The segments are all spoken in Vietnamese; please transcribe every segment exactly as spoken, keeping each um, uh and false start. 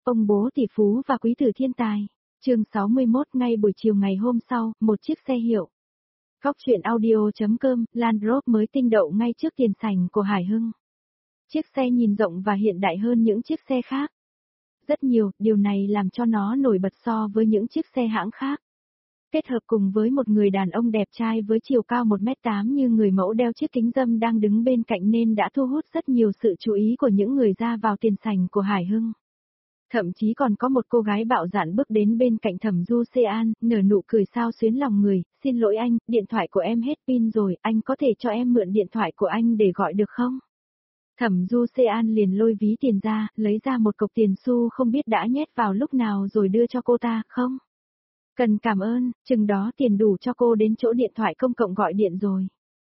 Ông bố tỷ phú và quý tử thiên tài. Chương sáu mươi mốt. Ngay buổi chiều ngày hôm sau, một chiếc xe hiệu Cóc truyện audio.com, Land Rover mới tinh đậu ngay trước tiền sảnh của Hải Hưng. Chiếc xe nhìn rộng và hiện đại hơn những chiếc xe khác. Rất nhiều, điều này làm cho nó nổi bật so với những chiếc xe hãng khác. Kết hợp cùng với một người đàn ông đẹp trai với chiều cao một mét tám như người mẫu đeo chiếc kính râm đang đứng bên cạnh nên đã thu hút rất nhiều sự chú ý của những người ra vào tiền sảnh của Hải Hưng. Thậm chí còn có một cô gái bạo dạn bước đến bên cạnh Thẩm Du Sean, nở nụ cười sao xuyến lòng người, xin lỗi anh, điện thoại của em hết pin rồi, anh có thể cho em mượn điện thoại của anh để gọi được không? Thẩm Du Sean liền lôi ví tiền ra, lấy ra một cục tiền xu không biết đã nhét vào lúc nào rồi đưa cho cô ta, không? Cần cảm ơn, chừng đó tiền đủ cho cô đến chỗ điện thoại công cộng gọi điện rồi.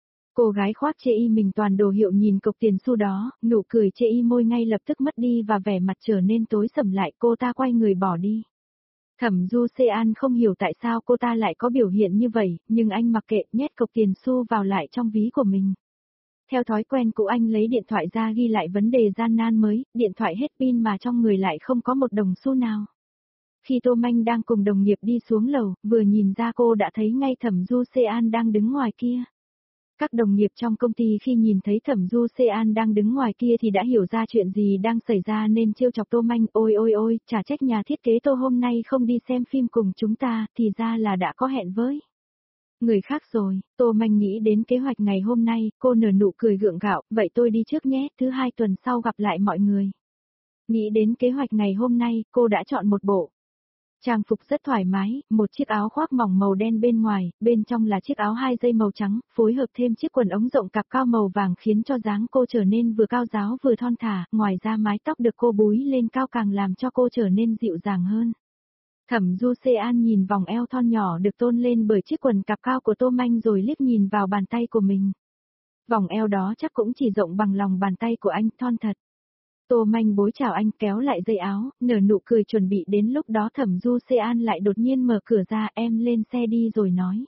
Cô gái khoác chê y mình toàn đồ hiệu nhìn cục tiền xu đó, nụ cười chê y môi ngay lập tức mất đi và vẻ mặt trở nên tối sầm lại, cô ta quay người bỏ đi. Thẩm Du Sean không hiểu tại sao cô ta lại có biểu hiện như vậy, nhưng anh mặc kệ, nhét cục tiền xu vào lại trong ví của mình. Theo thói quen của anh lấy điện thoại ra ghi lại vấn đề gian nan mới, điện thoại hết pin mà trong người lại không có một đồng xu nào. Khi Tô Manh đang cùng đồng nghiệp đi xuống lầu, vừa nhìn ra cô đã thấy ngay Thẩm Du Sean đang đứng ngoài kia. Các đồng nghiệp trong công ty khi nhìn thấy Thẩm Du Sean đang đứng ngoài kia thì đã hiểu ra chuyện gì đang xảy ra nên trêu chọc Tô Manh, ôi ôi ôi, chả trách nhà thiết kế Tô hôm nay không đi xem phim cùng chúng ta, thì ra là đã có hẹn với người khác rồi. Tô Manh nghĩ đến kế hoạch ngày hôm nay, cô nở nụ cười gượng gạo, vậy tôi đi trước nhé, thứ hai tuần sau gặp lại mọi người. Nghĩ đến kế hoạch ngày hôm nay, cô đã chọn một bộ trang phục rất thoải mái, một chiếc áo khoác mỏng màu đen bên ngoài, bên trong là chiếc áo hai dây màu trắng, phối hợp thêm chiếc quần ống rộng cạp cao màu vàng khiến cho dáng cô trở nên vừa cao ráo vừa thon thả, ngoài ra mái tóc được cô búi lên cao càng làm cho cô trở nên dịu dàng hơn. Thẩm Du Sean nhìn vòng eo thon nhỏ được tôn lên bởi chiếc quần cạp cao của Tô Manh rồi liếc nhìn vào bàn tay của mình. Vòng eo đó chắc cũng chỉ rộng bằng lòng bàn tay của anh, thon thật. Tô Manh bối chào anh, kéo lại dây áo, nở nụ cười chuẩn bị đến lúc đó Thẩm Du Sean lại đột nhiên mở cửa ra, em lên xe đi rồi nói.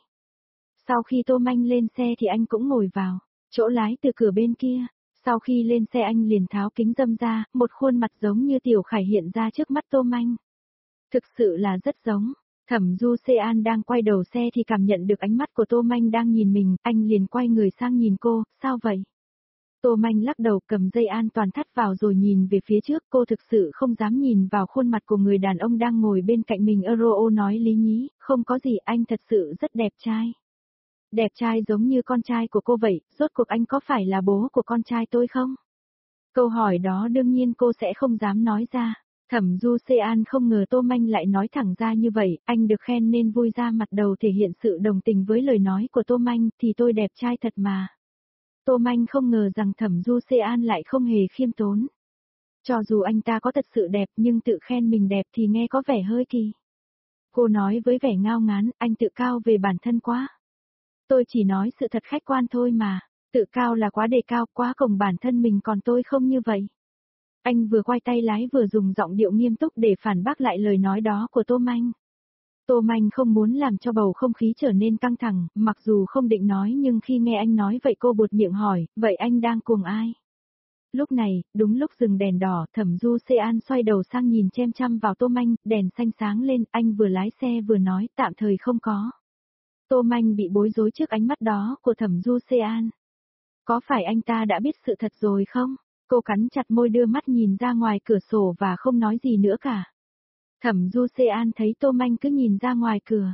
Sau khi Tô Manh lên xe thì anh cũng ngồi vào chỗ lái từ cửa bên kia. Sau khi lên xe anh liền tháo kính râm ra, một khuôn mặt giống như Tiểu Khải hiện ra trước mắt Tô Manh. Thực sự là rất giống. Thẩm Du Sean đang quay đầu xe thì cảm nhận được ánh mắt của Tô Manh đang nhìn mình, anh liền quay người sang nhìn cô, sao vậy? Tô Manh lắc đầu cầm dây an toàn thắt vào rồi nhìn về phía trước, cô thực sự không dám nhìn vào khuôn mặt của người đàn ông đang ngồi bên cạnh mình. Euro nói lý nhí, không có gì, anh thật sự rất đẹp trai. Đẹp trai giống như con trai của cô vậy, rốt cuộc anh có phải là bố của con trai tôi không? Câu hỏi đó đương nhiên cô sẽ không dám nói ra. Thẩm Du Sean không ngờ Tô Manh lại nói thẳng ra như vậy, anh được khen nên vui ra mặt đầu thể hiện sự đồng tình với lời nói của Tô Manh, thì tôi đẹp trai thật mà. Tô Manh không ngờ rằng Thẩm Du Sean lại không hề khiêm tốn. Cho dù anh ta có thật sự đẹp nhưng tự khen mình đẹp thì nghe có vẻ hơi kỳ. Cô nói với vẻ ngao ngán, anh tự cao về bản thân quá. Tôi chỉ nói sự thật khách quan thôi mà, tự cao là quá đề cao, quá cổng bản thân mình còn tôi không như vậy. Anh vừa quay tay lái vừa dùng giọng điệu nghiêm túc để phản bác lại lời nói đó của Tô Manh. Tô Manh không muốn làm cho bầu không khí trở nên căng thẳng, mặc dù không định nói nhưng khi nghe anh nói vậy cô buột miệng hỏi, vậy anh đang cùng ai? Lúc này, đúng lúc dừng đèn đỏ, Thẩm Du Sean xoay đầu sang nhìn chăm chăm vào Tô Manh, đèn xanh sáng lên, anh vừa lái xe vừa nói, tạm thời không có. Tô Manh bị bối rối trước ánh mắt đó của Thẩm Du Sean. Có phải anh ta đã biết sự thật rồi không? Cô cắn chặt môi đưa mắt nhìn ra ngoài cửa sổ và không nói gì nữa cả. Thẩm Du Sean thấy Tô Manh cứ nhìn ra ngoài cửa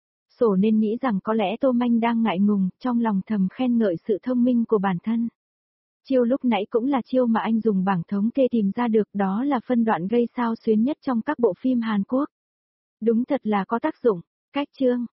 sổ nên nghĩ rằng có lẽ Tô Manh đang ngại ngùng, trong lòng thầm khen ngợi sự thông minh của bản thân. Chiêu lúc nãy cũng là chiêu mà anh dùng bảng thống kê tìm ra được, đó là phân đoạn gây sao xuyến nhất trong các bộ phim Hàn Quốc. Đúng thật là có tác dụng. Cách chương